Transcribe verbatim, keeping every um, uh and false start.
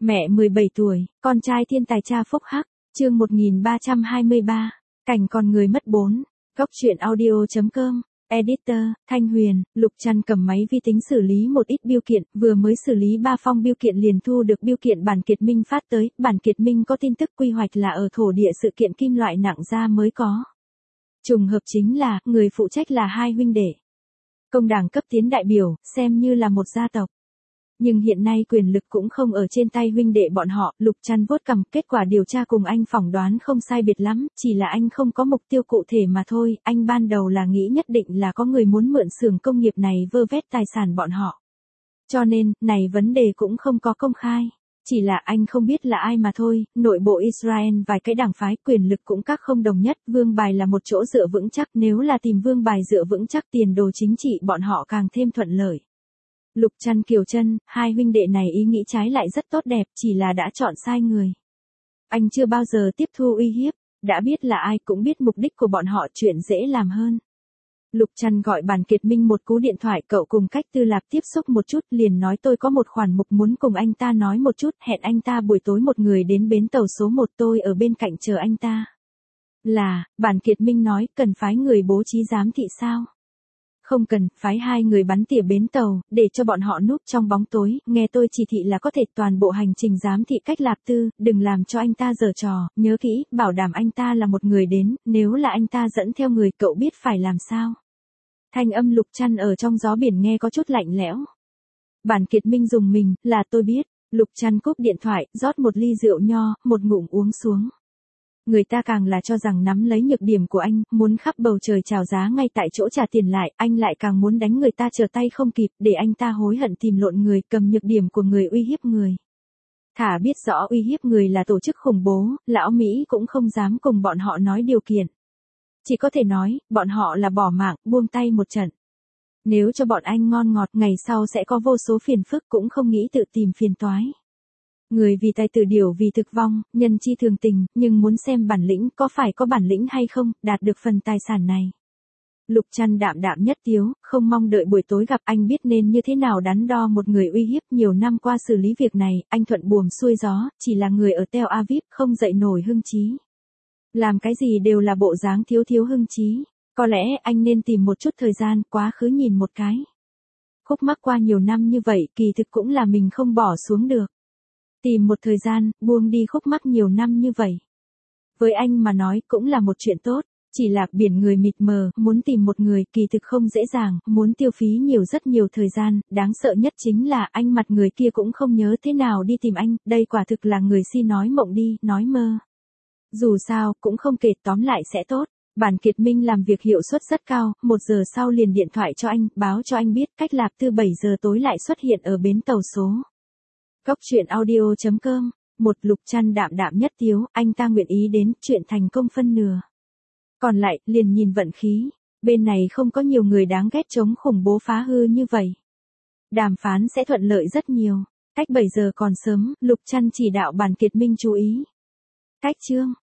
Mẹ mười bảy tuổi, con trai thiên tài cha phúc hắc, chương một nghìn ba trăm hai mươi ba, cảnh còn người mất bốn, góc truyện audio.com, editor, Thanh Huyền, Lục Trăn cầm máy vi tính xử lý một ít biêu kiện, vừa mới xử lý ba phong biêu kiện liền thu được biêu kiện bản Kiệt Minh phát tới, bản Kiệt Minh có tin tức quy hoạch là ở thổ địa sự kiện kim loại nặng ra mới có. Trùng hợp chính là, người phụ trách là hai huynh đệ. Công đảng cấp tiến đại biểu, xem như là một gia tộc. Nhưng hiện nay quyền lực cũng không ở trên tay huynh đệ bọn họ, Lục Trăn vuốt cằm, kết quả điều tra cùng anh phỏng đoán không sai biệt lắm, chỉ là anh không có mục tiêu cụ thể mà thôi, anh ban đầu là nghĩ nhất định là có người muốn mượn xưởng công nghiệp này vơ vét tài sản bọn họ. Cho nên, này vấn đề cũng không có công khai. Chỉ là anh không biết là ai mà thôi, nội bộ Israel vài cái đảng phái quyền lực cũng các không đồng nhất, vương bài là một chỗ dựa vững chắc, nếu là tìm vương bài dựa vững chắc tiền đồ chính trị bọn họ càng thêm thuận lợi. Lục Trăn Kiều Trân, hai huynh đệ này ý nghĩ trái lại rất tốt đẹp, chỉ là đã chọn sai người. Anh chưa bao giờ tiếp thu uy hiếp, đã biết là ai cũng biết mục đích của bọn họ, chuyện dễ làm hơn. Lục Trăn gọi bản Kiệt Minh một cú điện thoại, cậu cùng Cách Tư Lạp tiếp xúc một chút, liền nói tôi có một khoản mục muốn cùng anh ta nói một chút, hẹn anh ta buổi tối một người đến bến tàu số một, tôi ở bên cạnh chờ anh ta. Là, bản Kiệt Minh nói, cần phái người bố trí giám thị sao? Không cần, phái hai người bắn tỉa bến tàu, để cho bọn họ núp trong bóng tối, nghe tôi chỉ thị là có thể toàn bộ hành trình giám thị Cách Lạp Tư, đừng làm cho anh ta giở trò, nhớ kỹ, bảo đảm anh ta là một người đến, nếu là anh ta dẫn theo người, cậu biết phải làm sao? Thanh âm Lục Trăn ở trong gió biển nghe có chút lạnh lẽo. Bản Kiệt Minh dùng mình, là tôi biết, Lục Trăn cúp điện thoại, rót một ly rượu nho, một ngụm uống xuống. Người ta càng là cho rằng nắm lấy nhược điểm của anh, muốn khắp bầu trời chào giá ngay tại chỗ trả tiền lại, anh lại càng muốn đánh người ta trở tay không kịp, để anh ta hối hận tìm lộn người, cầm nhược điểm của người uy hiếp người. Thả biết rõ uy hiếp người là tổ chức khủng bố, lão Mỹ cũng không dám cùng bọn họ nói điều kiện. Chỉ có thể nói, bọn họ là bỏ mạng, buông tay một trận. Nếu cho bọn anh ngon ngọt, ngày sau sẽ có vô số phiền phức, cũng không nghĩ tự tìm phiền toái. Người vì tài tử, điều vì thực vong, nhân chi thường tình, nhưng muốn xem bản lĩnh, có phải có bản lĩnh hay không, đạt được phần tài sản này. Lục Trăn đạm đạm nhất tiếu, không mong đợi buổi tối gặp, anh biết nên như thế nào đắn đo một người uy hiếp, nhiều năm qua xử lý việc này, anh thuận buồm xuôi gió, chỉ là người ở Tel Aviv, không dậy nổi hưng trí. Làm cái gì đều là bộ dáng thiếu thiếu hưng trí, có lẽ anh nên tìm một chút thời gian, quá khứ nhìn một cái. Khúc mắc qua nhiều năm như vậy, kỳ thực cũng là mình không bỏ xuống được. Tìm một thời gian, buông đi khúc mắc nhiều năm như vậy. Với anh mà nói cũng là một chuyện tốt, chỉ là biển người mịt mờ, muốn tìm một người kỳ thực không dễ dàng, muốn tiêu phí nhiều rất nhiều thời gian, đáng sợ nhất chính là anh mặt người kia cũng không nhớ thế nào đi tìm anh, đây quả thực là người si nói mộng đi, nói mơ. Dù sao, cũng không kể, tóm lại sẽ tốt. Bản Kiệt Minh làm việc hiệu suất rất cao, một giờ sau liền điện thoại cho anh, báo cho anh biết Cách Lạp Tư bảy giờ tối lại xuất hiện ở bến tàu số. Góc truyện audio.com, một Lục Trăn đạm đạm nhất tiếu, anh ta nguyện ý đến, chuyện thành công phân nửa. Còn lại, liền nhìn vận khí, bên này không có nhiều người đáng ghét chống khủng bố phá hư như vậy. Đàm phán sẽ thuận lợi rất nhiều, cách bảy giờ còn sớm, Lục Trăn chỉ đạo bản Kiệt Minh chú ý. Cách chương.